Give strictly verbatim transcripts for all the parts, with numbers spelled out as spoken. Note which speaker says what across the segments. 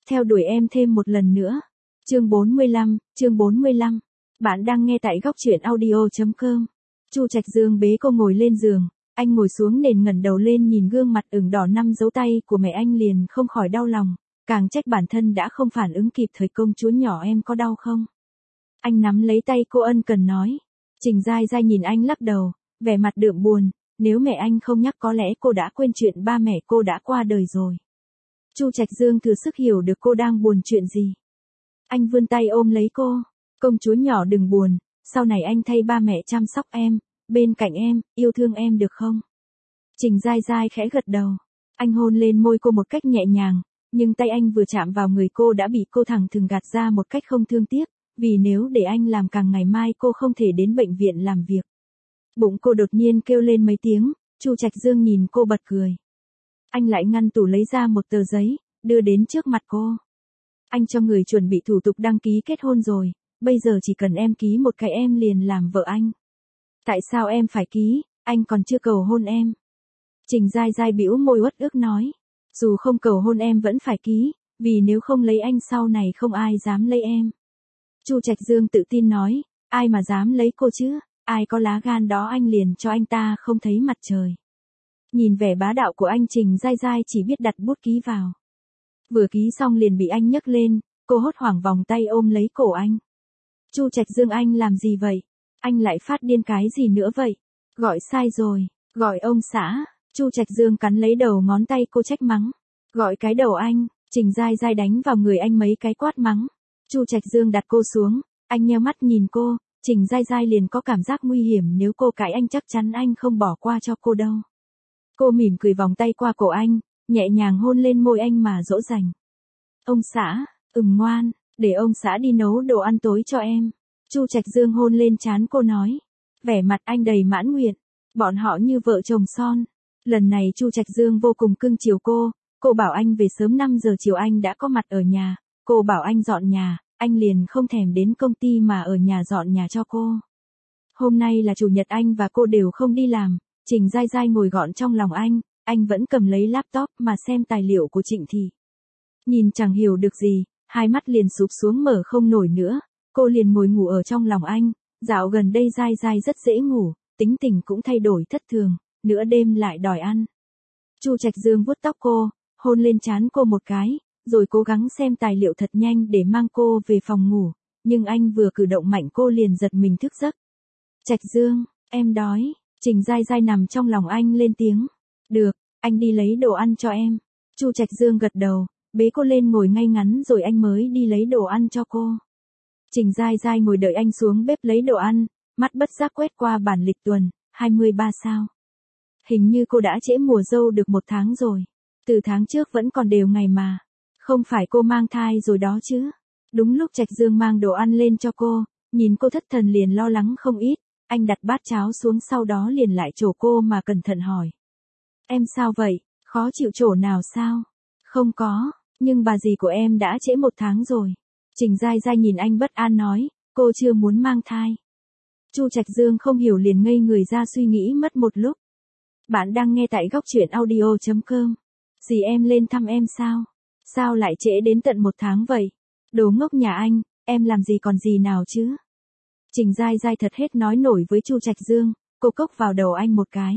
Speaker 1: theo đuổi em thêm một lần nữa. Chương bốn mươi lăm, chương bốn mươi lăm. Bạn đang nghe tại góc truyện audio chấm com. Chu Trạch Dương bế cô ngồi lên giường, anh ngồi xuống nền ngẩng đầu lên nhìn gương mặt ửng đỏ năm dấu tay của mẹ anh liền không khỏi đau lòng, càng trách bản thân đã không phản ứng kịp thời. Công chúa nhỏ em có đau không? Anh nắm lấy tay cô ân cần nói. Trình Giai Giai nhìn anh lắc đầu, vẻ mặt đượm buồn, nếu mẹ anh không nhắc có lẽ cô đã quên chuyện ba mẹ cô đã qua đời rồi. Chu Trạch Dương thừa sức hiểu được cô đang buồn chuyện gì. Anh vươn tay ôm lấy cô, công chúa nhỏ đừng buồn, sau này anh thay ba mẹ chăm sóc em, bên cạnh em, yêu thương em được không? Trình Giai Giai khẽ gật đầu, anh hôn lên môi cô một cách nhẹ nhàng, nhưng tay anh vừa chạm vào người cô đã bị cô thẳng thừng gạt ra một cách không thương tiếc, vì nếu để anh làm càng ngày mai cô không thể đến bệnh viện làm việc. Bụng cô đột nhiên kêu lên mấy tiếng, Chu Trạch Dương nhìn cô bật cười. Anh lại ngăn tủ lấy ra một tờ giấy, đưa đến trước mặt cô. Anh cho người chuẩn bị thủ tục đăng ký kết hôn rồi, bây giờ chỉ cần em ký một cái em liền làm vợ anh. Tại sao em phải ký, anh còn chưa cầu hôn em. Trình Giai Giai bĩu môi uất ức nói, dù không cầu hôn em vẫn phải ký, vì nếu không lấy anh sau này không ai dám lấy em. Chu Trạch Dương tự tin nói, ai mà dám lấy cô chứ, ai có lá gan đó anh liền cho anh ta không thấy mặt trời. Nhìn vẻ bá đạo của anh, Trình Giai Giai chỉ biết đặt bút ký vào. Vừa ký xong liền bị anh nhấc lên, cô hốt hoảng vòng tay ôm lấy cổ anh. Chu Trạch Dương anh làm gì vậy? Anh lại phát điên cái gì nữa vậy? Gọi sai rồi, gọi ông xã. Chu Trạch Dương cắn lấy đầu ngón tay cô trách mắng. Gọi cái đầu anh, Trình Giai Giai đánh vào người anh mấy cái quát mắng. Chu Trạch Dương đặt cô xuống, anh nheo mắt nhìn cô, Trình Giai Giai liền có cảm giác nguy hiểm, nếu cô cãi anh chắc chắn anh không bỏ qua cho cô đâu. Cô mỉm cười vòng tay qua cổ anh, nhẹ nhàng hôn lên môi anh mà dỗ dành. Ông xã, ừm ngoan, để ông xã đi nấu đồ ăn tối cho em. Chu Trạch Dương hôn lên trán cô nói. Vẻ mặt anh đầy mãn nguyện, bọn họ như vợ chồng son. Lần này Chu Trạch Dương vô cùng cưng chiều cô, cô bảo anh về sớm năm giờ chiều anh đã có mặt ở nhà, cô bảo anh dọn nhà, anh liền không thèm đến công ty mà ở nhà dọn nhà cho cô. Hôm nay là chủ nhật anh và cô đều không đi làm, Trình Giai Giai ngồi gọn trong lòng anh, anh vẫn cầm lấy laptop mà xem tài liệu của Trịnh Thị. Nhìn chẳng hiểu được gì, hai mắt liền sụp xuống mở không nổi nữa, cô liền ngồi ngủ ở trong lòng anh, dạo gần đây Giai Giai rất dễ ngủ, tính tình cũng thay đổi thất thường, nửa đêm lại đòi ăn. Chu Trạch Dương vuốt tóc cô, hôn lên trán cô một cái, rồi cố gắng xem tài liệu thật nhanh để mang cô về phòng ngủ, nhưng anh vừa cử động mạnh cô liền giật mình thức giấc. Trạch Dương, em đói. Trình Giai Giai nằm trong lòng anh lên tiếng. Được, anh đi lấy đồ ăn cho em. Chu Trạch Dương gật đầu, bế cô lên ngồi ngay ngắn rồi anh mới đi lấy đồ ăn cho cô. Trình Giai Giai ngồi đợi anh xuống bếp lấy đồ ăn, mắt bất giác quét qua bản lịch tuần, hai mươi ba sao. Hình như cô đã trễ mùa dâu được một tháng rồi. Từ tháng trước vẫn còn đều ngày mà. Không phải cô mang thai rồi đó chứ. Đúng lúc Trạch Dương mang đồ ăn lên cho cô, nhìn cô thất thần liền lo lắng không ít. Anh đặt bát cháo xuống sau đó liền lại trổ cô mà cẩn thận hỏi. Em sao vậy, khó chịu chỗ nào sao? Không có, nhưng bà dì của em đã trễ một tháng rồi. Trình Giai Giai nhìn anh bất an nói, cô chưa muốn mang thai. Chu Trạch Dương không hiểu liền ngây người ra suy nghĩ mất một lúc. Bạn đang nghe tại góc truyện audio chấm com. Dì em lên thăm em sao? Sao lại trễ đến tận một tháng vậy? Đồ ngốc nhà anh, em làm gì còn gì nào chứ? Trình Giai Giai thật hết nói nổi với Chu Trạch Dương, cô cốc vào đầu anh một cái.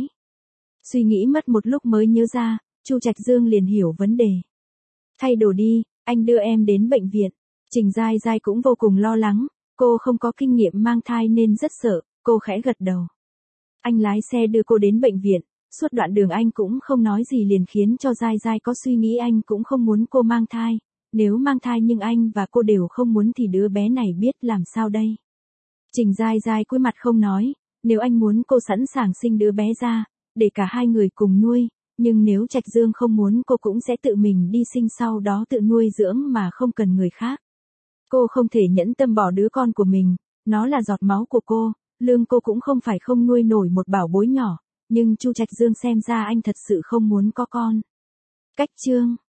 Speaker 1: Suy nghĩ mất một lúc mới nhớ ra, Chu Trạch Dương liền hiểu vấn đề. Thay đồ đi, anh đưa em đến bệnh viện. Trình Giai Giai cũng vô cùng lo lắng, cô không có kinh nghiệm mang thai nên rất sợ, cô khẽ gật đầu. Anh lái xe đưa cô đến bệnh viện, suốt đoạn đường anh cũng không nói gì liền khiến cho Giai Giai có suy nghĩ anh cũng không muốn cô mang thai, nếu mang thai nhưng anh và cô đều không muốn thì đứa bé này biết làm sao đây. Trình Giai Giai cúi mặt không nói, nếu anh muốn cô sẵn sàng sinh đứa bé ra, để cả hai người cùng nuôi, nhưng nếu Trạch Dương không muốn cô cũng sẽ tự mình đi sinh sau đó tự nuôi dưỡng mà không cần người khác. Cô không thể nhẫn tâm bỏ đứa con của mình, nó là giọt máu của cô, lương cô cũng không phải không nuôi nổi một bảo bối nhỏ, nhưng Chu Trạch Dương xem ra anh thật sự không muốn có con. Cách chương